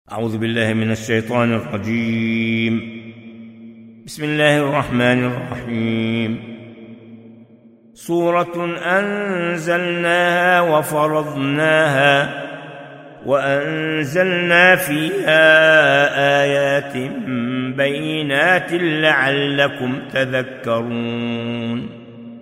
أعوذ بالله من الشيطان الرجيم. بسم الله الرحمن الرحيم. سورة أنزلناها وفرضناها وأنزلنا فيها آيات بينات لعلكم تذكرون.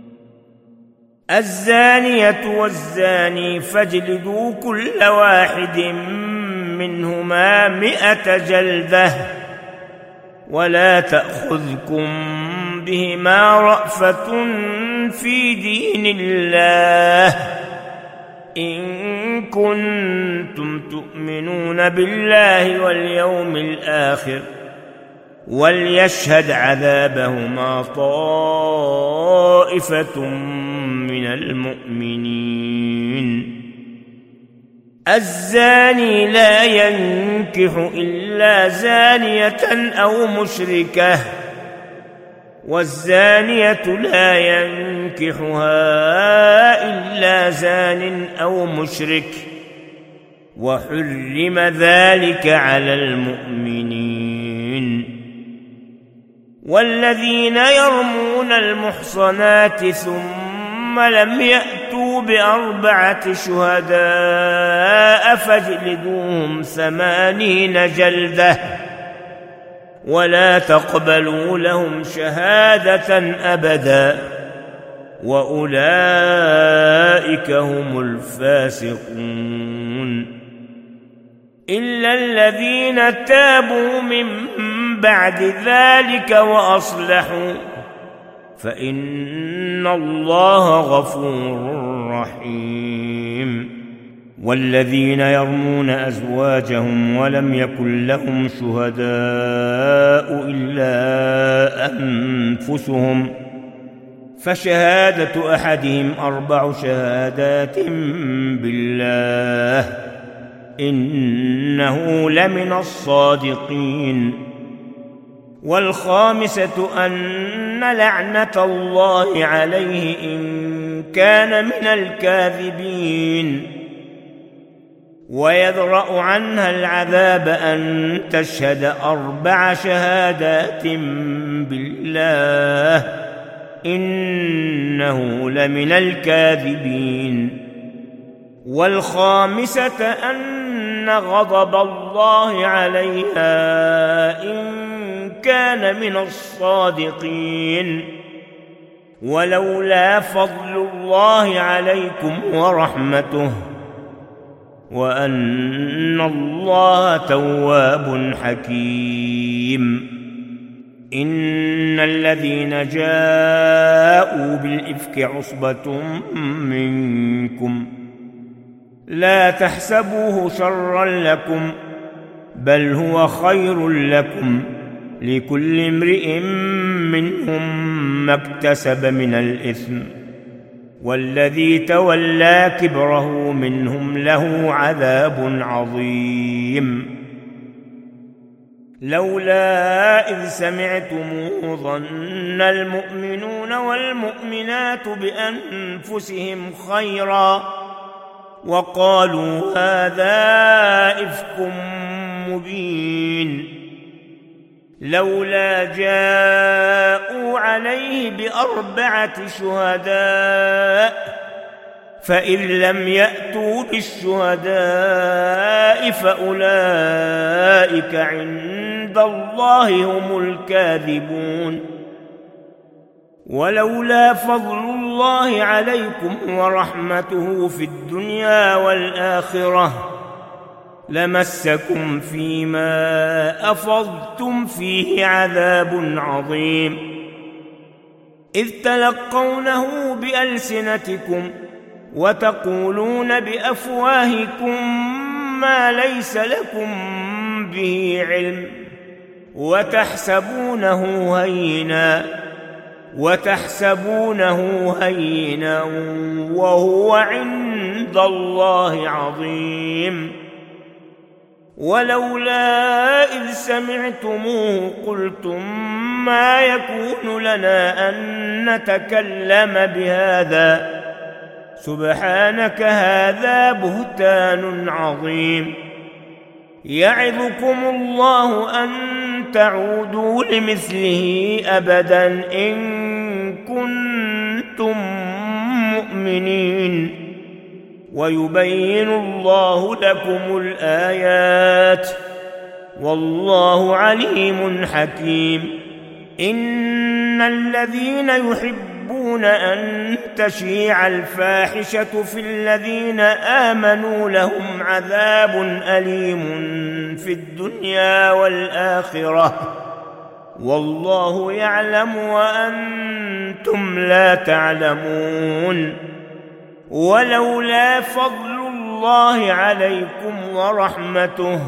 الزانية والزاني فاجلدوا كل واحد منهما 100 جلدة ولا تأخذكم بهما رأفة في دين الله إن كنتم تؤمنون بالله واليوم الآخر وليشهد عذابهما طائفة من المؤمنين. الزاني لا ينكح إلا زانية أو مشركة والزانية لا ينكحها إلا زان أو مشرك وحرم ذلك على المؤمنين. والذين يرمون المحصنات ثم لم يأتوا ب4 شهداء فاجلدوهم 80 جلدة ولا تقبلوا لهم شهادة أبدا وأولئك هم الفاسقون. إلا الذين تابوا من بعد ذلك وأصلحوا فإن الله غفور رحيم. والذين يرمون أزواجهم ولم يكن لهم شهداء إلا أنفسهم فشهادة أحدهم 4 شهادات بالله إنه لمن الصادقين. والخامسة أن لعنة الله عليه إن كان من الكاذبين. ويذرأ عنها العذاب أن تشهد 4 شهادات بالله إنه لمن الكاذبين. والخامسة أن غضب الله عليها إن كان من الصادقين. ولولا فضل الله عليكم ورحمته وأن الله تواب حكيم. إن الذين جاءوا بالإفك عصبة منكم لا تحسبوه شرا لكم بل هو خير لكم لكل امرئ منهم ما اكتسب من الإثم والذي تولى كبره منهم له عذاب عظيم. لولا إذ سمعتموه ظن المؤمنون والمؤمنات بأنفسهم خيرا وقالوا هذا إفك مبين. لولا جاءوا عليه ب4 شهداء فإذ لم يأتوا بالشهداء فأولئك عند الله هم الكاذبون. ولولا فضل الله عليكم ورحمته في الدنيا والآخرة لمسكم فيما أفضتم فيه عذاب عظيم. إذ تلقونه بألسنتكم وتقولون بأفواهكم ما ليس لكم به علم وتحسبونه هينا وهو عند الله عظيم. ولولا إذ سمعتموه قلتم ما يكون لنا أن نتكلم بهذا سبحانك هذا بهتان عظيم. يعظكم الله أن تعودوا لمثله أبدا إن كنتم مؤمنين ويبين الله لكم الآيات والله عليم حكيم. إن الذين يحبون أن تشيع الفاحشة في الذين آمنوا لهم عذاب أليم في الدنيا والآخرة والله يعلم وأنتم لا تعلمون. ولولا فضل الله عليكم ورحمته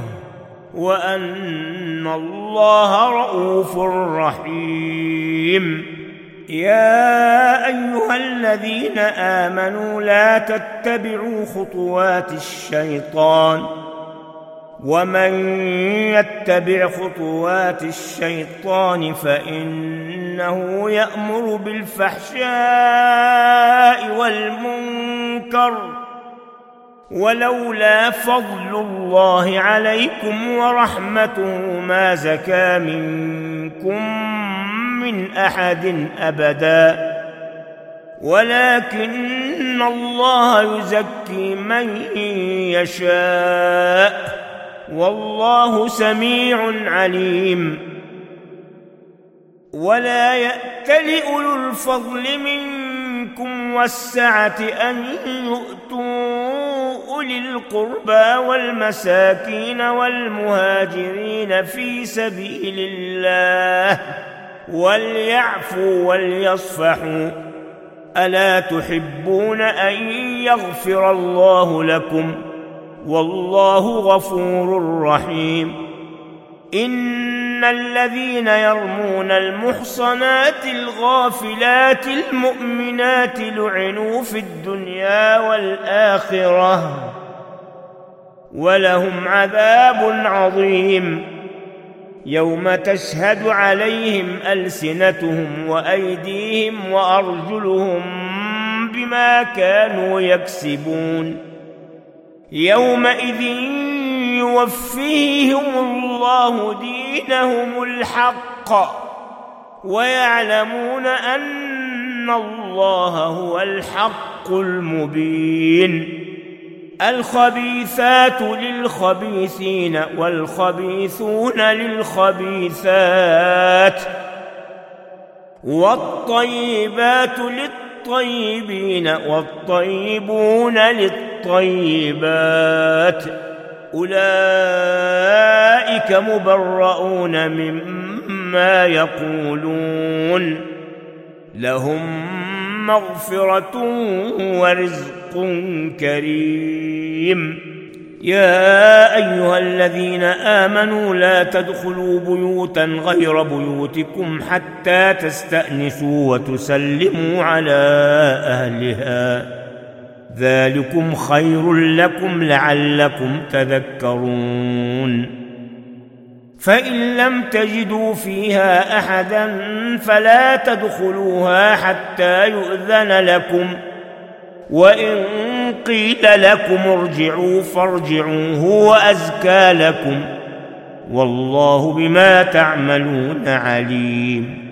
وأن الله رؤوف رحيم. يا أيها الذين آمنوا لا تتبعوا خطوات الشيطان ومن يتبع خطوات الشيطان فإنه يأمر بالفحشاء والمنكر ولولا فضل الله عليكم ورحمته ما زكى منكم من أحد أبدا ولكن الله يزكي من يشاء والله سميع عليم. ولا يأتل أولو الفضل منكم والسعة أن يؤتوا أولي القربى والمساكين والمهاجرين في سبيل الله وليعفوا وليصفحوا ألا تحبون أن يغفر الله لكم والله غفور رحيم. إن الذين يرمون المحصنات الغافلات المؤمنات لعنوا في الدنيا والآخرة ولهم عذاب عظيم يوم تشهد عليهم ألسنتهم وأيديهم وأرجلهم بما كانوا يكسبون يومئذ يوفيهم الله دينهم الحق ويعلمون أن الله هو الحق المبين. الخبيثات للخبيثين والخبيثون للخبيثات والطيبات للطيبين والطيبون للطيبات أولئك مبرؤون مما يقولون لهم مغفرة ورزق كريم. يا أيها الذين آمنوا لا تدخلوا بيوتا غير بيوتكم حتى تستأنسوا وتسلموا على أهلها ذلكم خير لكم لعلكم تذكرون. فإن لم تجدوا فيها أحدا فلا تدخلوها حتى يؤذن لكم وإن قيل لكم ارجعوا فارجعوا هو أزكى لكم والله بما تعملون عليم.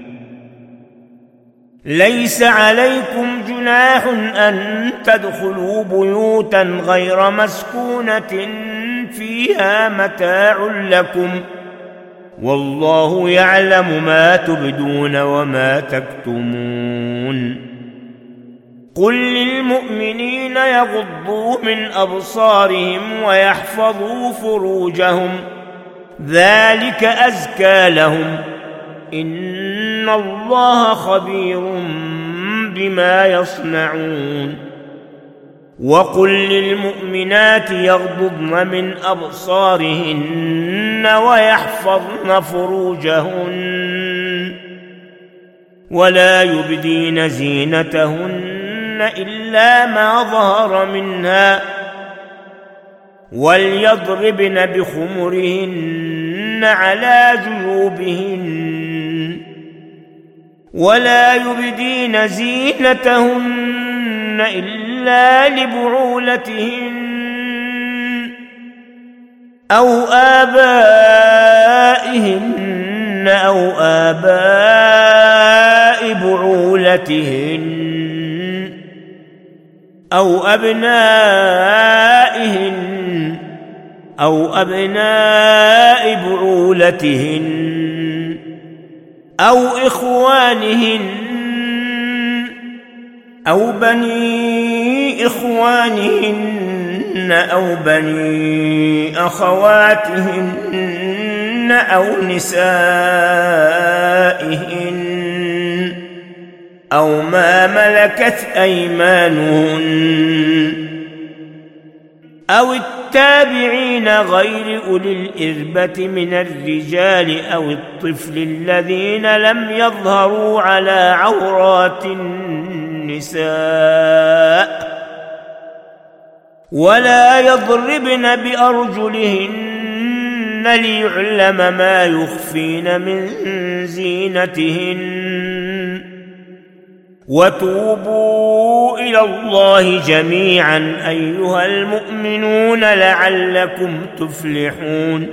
ليس عليكم جناح أن تدخلوا بيوتا غير مسكونة فيها متاع لكم والله يعلم ما تبدون وما تكتمون. قل للمؤمنين يغضوا من أبصارهم ويحفظوا فروجهم ذلك أزكى لهم إن الله خبير بما يصنعون. وقل للمؤمنات يغضضن من أبصارهن ويحفظن فروجهن ولا يبدين زينتهن إلا ما ظهر منها وليضربن بخمرهن على جيوبهن ولا يبدين زينتهن إلا لبعولتهن أو آبائهن أو آباء بعولتهن أو أبنائهن أو أبناء بعولتهن أو إخوانهن أو بني إخوانهن أو بني أخواتهن أو نسائهن أو ما ملكت أيمانهن أو التابعين غير أولي الإربة من الرجال أو الطفل الذين لم يظهروا على عورات النساء ولا يضربن بأرجلهن ليعلم ما يخفين من زينتهن وتوبوا إلى الله جميعا أيها المؤمنون لعلكم تفلحون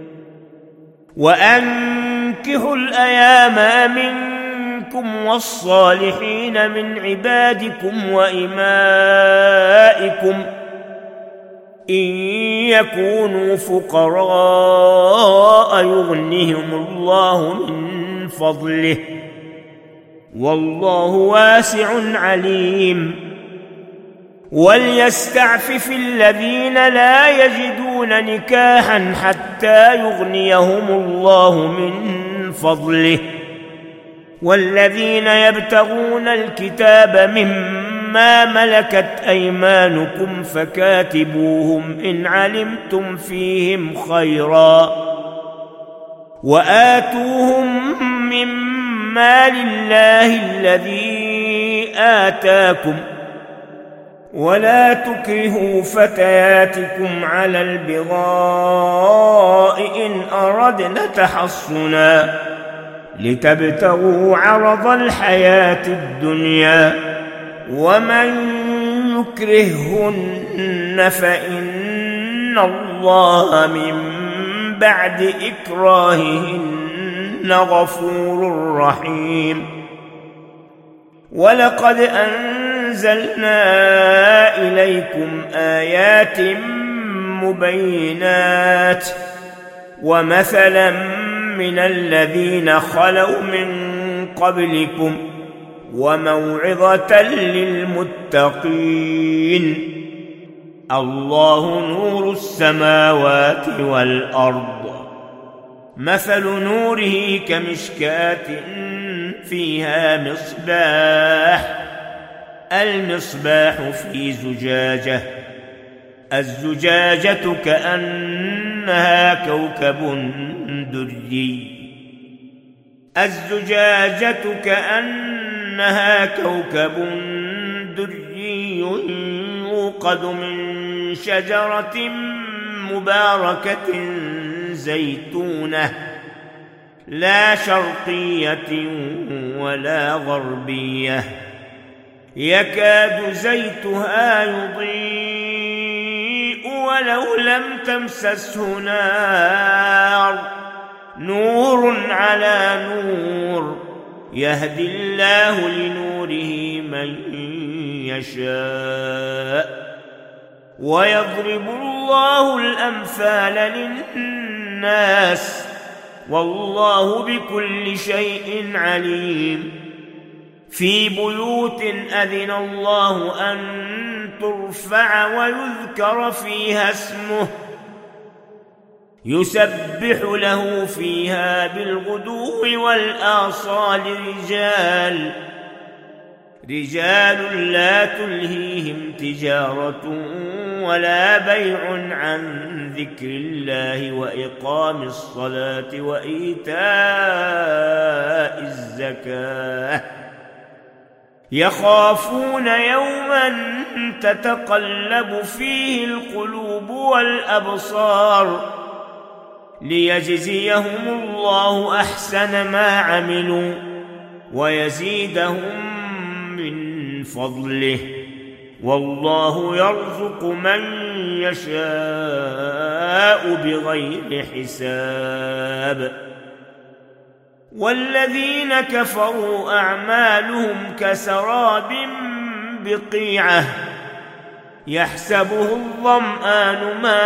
وأنكحوا الأيام منكم والصالحين من عبادكم وإمائكم إن يكونوا فقراء يغنهم الله من فضله والله واسع عليم وليستعفف الذين لا يجدون نكاحا حتى يغنيهم الله من فضله والذين يبتغون الكتاب مما ملكت أيمانكم فكاتبوهم إن علمتم فيهم خيرا وآتوهم من مال الله الذي آتاكم ولا تكرهوا فتياتكم على البغاء إن أردنا تحصنا لتبتغوا عرض الحياة الدنيا ومن يكرههن فإن الله من بعد إكراههن غفور رحيم ولقد أنزلنا إليكم آيات مبينات ومثلا من الذين خلوا من قبلكم وموعظة للمتقين الله نور السماوات والأرض مثل نوره كمشكاة فيها مصباح المصباح في زجاجة الزجاجة كأنها كوكب دري يوقد من شجرة مباركة زيتونة لا شرقية ولا غربية يكاد زيتها يضيء ولو لم تمسسه نار نور على نور يهدي الله لنوره من يشاء ويضرب الله الأمثال للناس والله بكل شيء عليم في بيوت أذن الله أن ترفع ويذكر فيها اسمه يسبح له فيها بالغدو والآصال رجال لا تلهيهم تجارة ولا بيع عن ذكر الله وإقام الصلاة وإيتاء الزكاة يخافون يوما تتقلب فيه القلوب والأبصار ليجزيهم الله أحسن ما عملوا ويزيدهم من فضله والله يرزق من يشاء بغير حساب. والذين كفروا أعمالهم كسراب بقيعة يحسبه الظمآن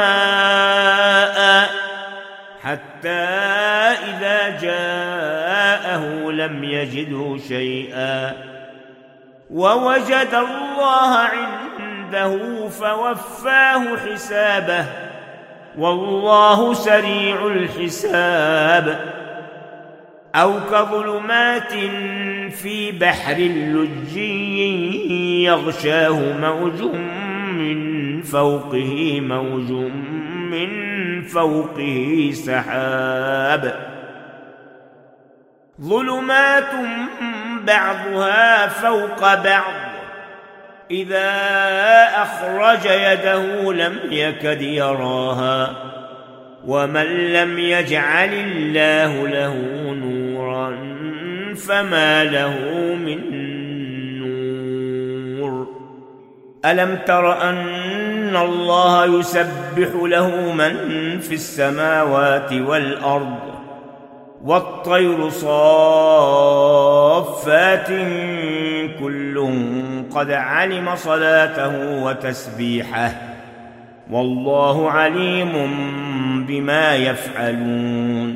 ماء حتى إذا جاءه لم يجده شيئا ووجد الله عنده فوفاه حسابه والله سريع الحساب. أو كظلمات في بحر لجي يغشاه موج من فوقه موج من فوقه سحاب ظلمات بعضها فوق بعض إذا أخرج يده لم يكد يراها ومن لم يجعل الله له نورا فما له من نور. ألم تر أن الله يسبح له من في السماوات والأرض والطير صافات كل قد علم صلاته وتسبيحه والله عليم بما يفعلون.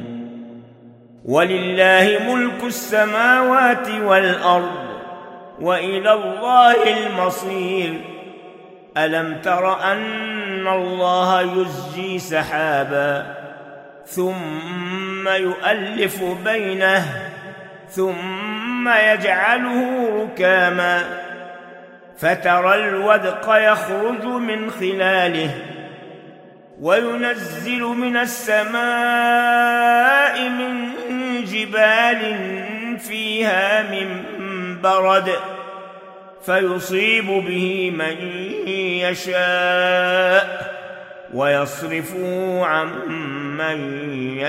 ولله ملك السماوات والأرض وإلى الله المصير. ألم تر أن الله يزجي سحابا ثم يؤلف بينه ثم يجعله ركاما فترى الودق يخرج من خلاله وينزل من السماء من جبال فيها من برد فيصيب به من يشاء ويصرفه عن من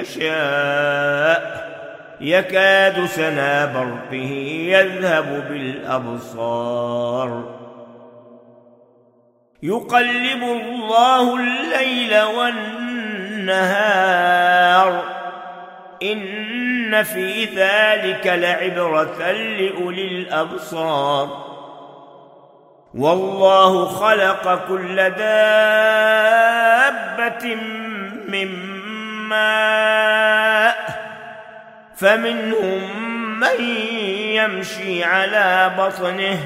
يشاء يكاد سنا برقه يذهب بالأبصار. يقلب الله الليل والنهار إن في ذلك لعبرة لأولي الأبصار. والله خلق كل دابة من ماء فمنهم من يمشي على بطنه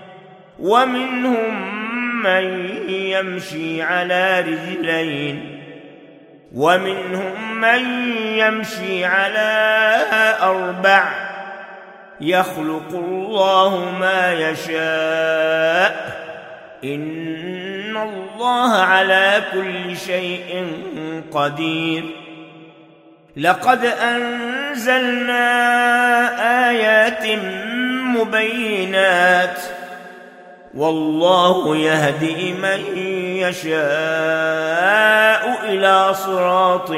ومنهم من يمشي على رجلين ومنهم من يمشي على أربع يخلق الله ما يشاء إن الله على كل شيء قدير. لقد أنزلنا آيات مبينات والله يهدي من يشاء إلى صراط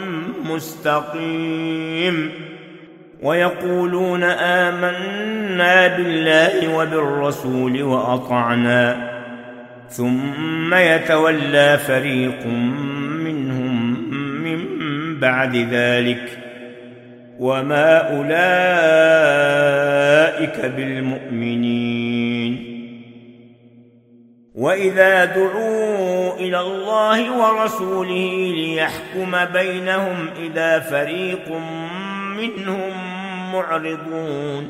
مستقيم. ويقولون آمنا بالله وبالرسول وأطعنا ثم يتولى فريق منهم من بعد ذلك وما أولئك بالمؤمنين. وإذا دعوا إلى الله ورسوله ليحكم بينهم إذا فريق منهم معرضون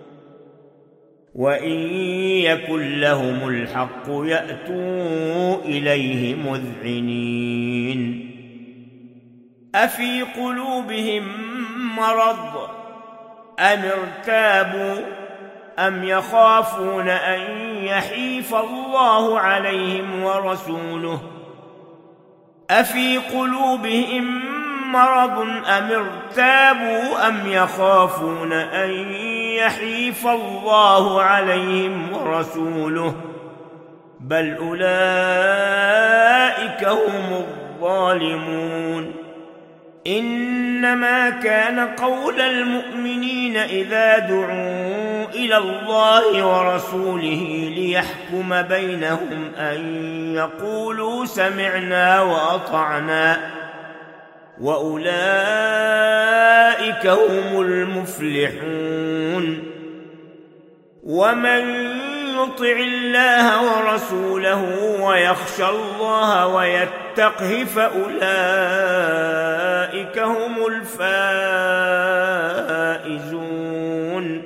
وإن يكن لهم الحق يأتوا إليه مذعنين. أفي قلوبهم مرض أم ارتابوا أم يخافون أن يحيف الله عليهم ورسوله. أفي قلوبهم مرض أم ارتابوا أم يخافون أن يحيف الله عليهم ورسوله بل أولئك هم الظالمون. إنما كان قول المؤمنين إذا دعوا إلى الله ورسوله ليحكم بينهم أن يقولوا سمعنا وأطعنا وأولئك هم المفلحون. ومن يطع الله ورسوله ويخشى الله ويتقه فأولئك هم الفائزون.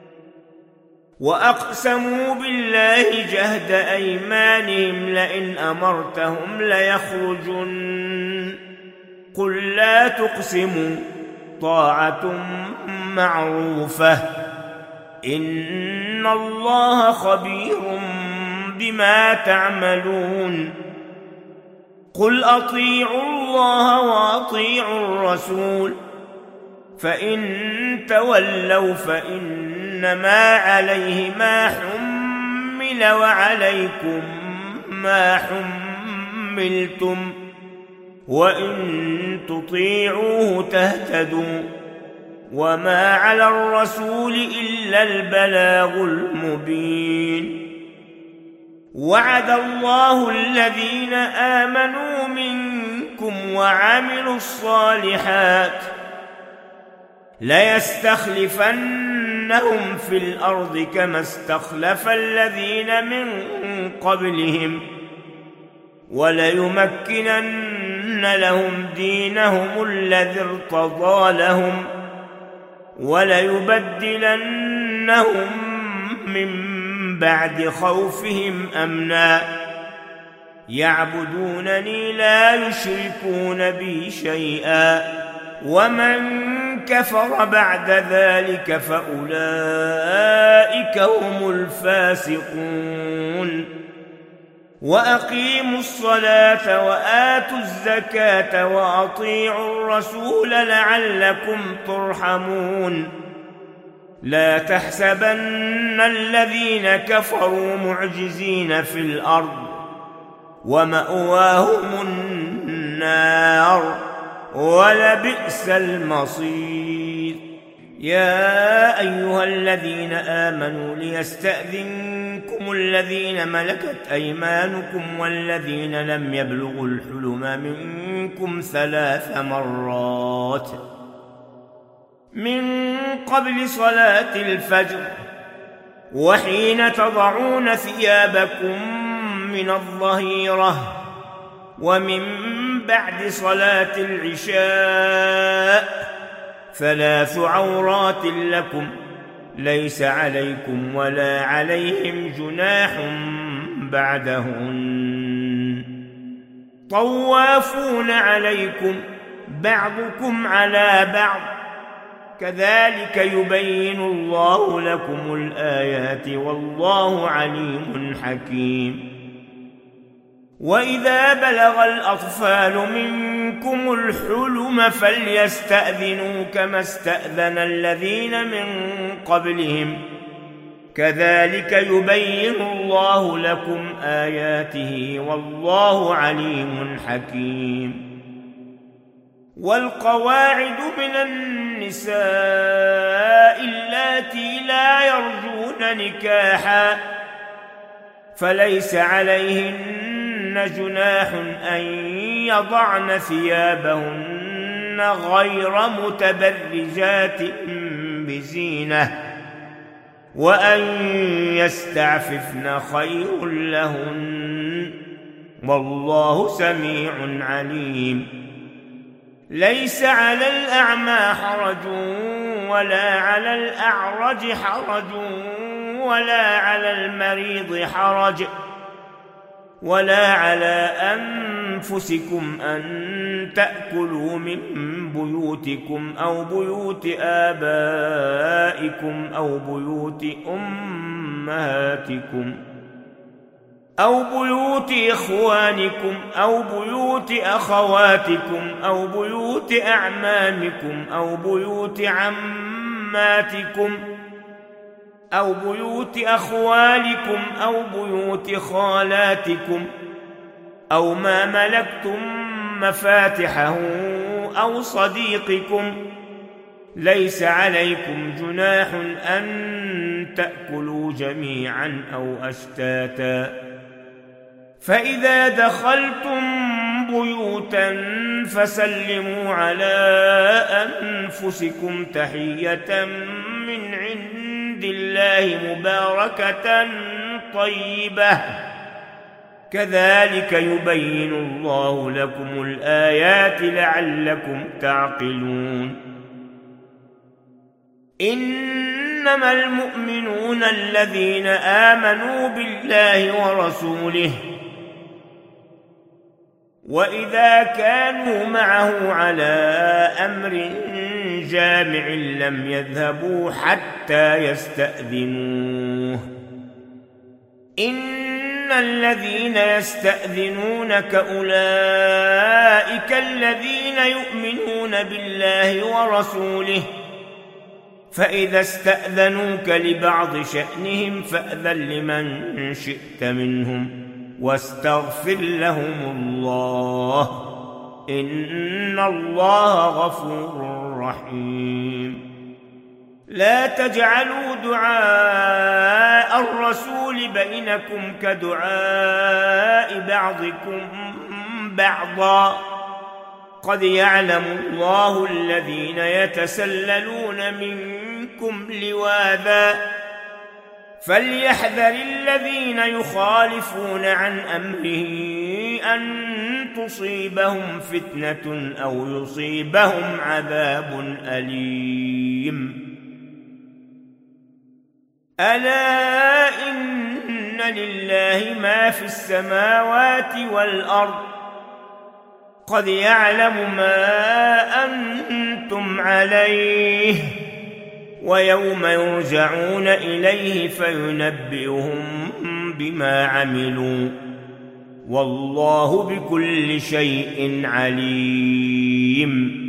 وأقسموا بالله جهد أيمانهم لئن أمرتهم ليخرجن قل لا تقسموا طاعة معروفة إن الله خبير بما تعملون. قل أطيعوا الله وأطيعوا الرسول فإن تولوا فإنما عليه ما حمل وعليكم ما حملتم وإن تطيعوه تهتدوا وما على الرسول إلا البلاغ المبين. وعد الله الذين آمنوا منكم وعملوا الصالحات ليستخلفنهم في الأرض كما استخلف الذين من قبلهم وليمكنن لهم دينهم الذي ارتضى لهم وليبدلنهم من بعد خوفهم أمنا يعبدونني لا يشركون بي شيئا ومن كفر بعد ذلك فأولئك هم الفاسقون. وأقيموا الصلاة وآتوا الزكاة وأطيعوا الرسول لعلكم ترحمون. لا تحسبن الذين كفروا معجزين في الأرض ومأواهم النار ولبئس المصير. يا أيها الذين آمنوا ليستأذنكم الذين ملكت أيمانكم والذين لم يبلغوا الحلم منكم 3 مرات من قبل صلاة الفجر وحين تضعون ثيابكم من الظهيرة ومن بعد صلاة العشاء 3 عورات لكم ليس عليكم ولا عليهم جناح بعدهن طوافون عليكم بعضكم على بعض كذلك يبين الله لكم الآيات والله عليم حكيم. وإذا بلغ الأطفال منكم الحلم فليستأذنوا كما استأذن الذين من قبلهم كذلك يبين الله لكم آياته والله عليم حكيم. والقواعد من النساء اللاتي لا يرجون نكاحا فليس عليهن جناح أن يضعن ثيابهن غير متبرجات بزينة وأن يستعففن خير لهن والله سميع عليم. ليس على الأعمى حرج ولا على الأعرج حرج ولا على المريض حرج ولا على أنفسكم أن تأكلوا من بيوتكم أو بيوت آبائكم أو بيوت أمهاتكم أو بيوت إخوانكم أو بيوت أخواتكم أو بيوت أعمامكم أو بيوت عماتكم أو بيوت أخوالكم أو بيوت خالاتكم أو ما ملكتم مفاتحه أو صديقكم ليس عليكم جناح أن تأكلوا جميعا أو أشتاتا فإذا دخلتم بيوتا فسلموا على أنفسكم تحية من عند الله مباركة طيبة كذلك يبين الله لكم الآيات لعلكم تعقلون إنما المؤمنون الذين آمنوا بالله ورسوله وإذا كانوا معه على أمر جامع لم يذهبوا حتى يستأذنوه إن الذين يستأذنونك أولئك الذين يؤمنون بالله ورسوله فإذا استأذنوك لبعض شأنهم فأذن لمن شئت منهم واستغفر لهم الله إن الله غفور رحيم لا تجعلوا دعاء الرسول بينكم كدعاء بعضكم بعضا قد يعلم الله الذين يتسللون منكم لواذا فليحذر الذين يخالفون عن أمره أن تصيبهم فتنة أو يصيبهم عذاب أليم ألا إن لله ما في السماوات والأرض قد يعلم ما أنتم عليه ويوم يرجعون إليه فينبئهم بما عملوا والله بكل شيء عليم